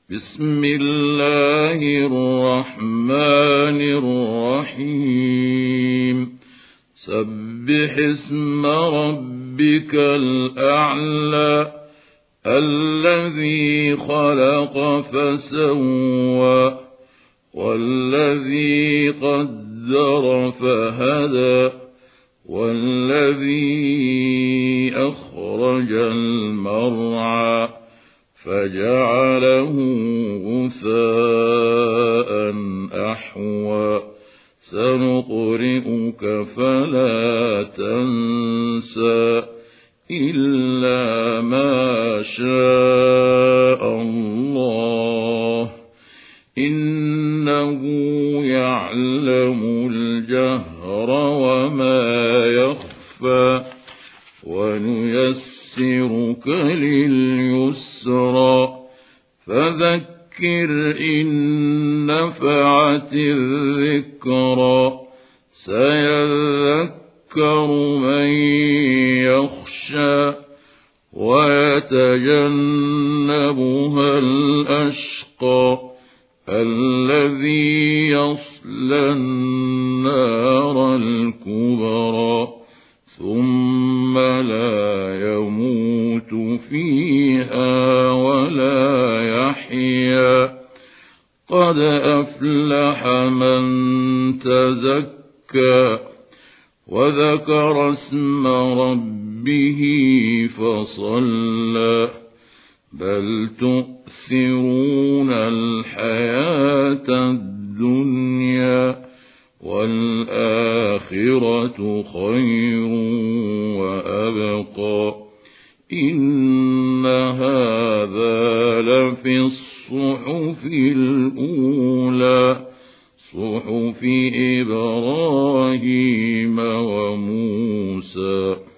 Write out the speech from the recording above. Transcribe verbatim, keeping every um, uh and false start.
بسم الله الرحمن الرحيم سبح اسم ربك الأعلى الذي خلق فسوى والذي قدر فهدى والذي أخرج المرعى فجعله غثاء أحوى سنقرئك فلا تنسى إلا ما شاء الله إنه يعلم الجهر وما يخفى ونيسرك لليسرى فذكر إن نفعت الذكرى سيذكر من يخشى ويتجنبها الأشقى الذي يصلى النار الكبرى ثم لا يموت فيها ولا يحيا قد أفلح من تزكى وذكر اسم ربه فصلى بل تؤثرون الحياة الدنيا والآخرة خير وأبقى إن هذا لفي الصحف الأولى صحف إبراهيم وموسى.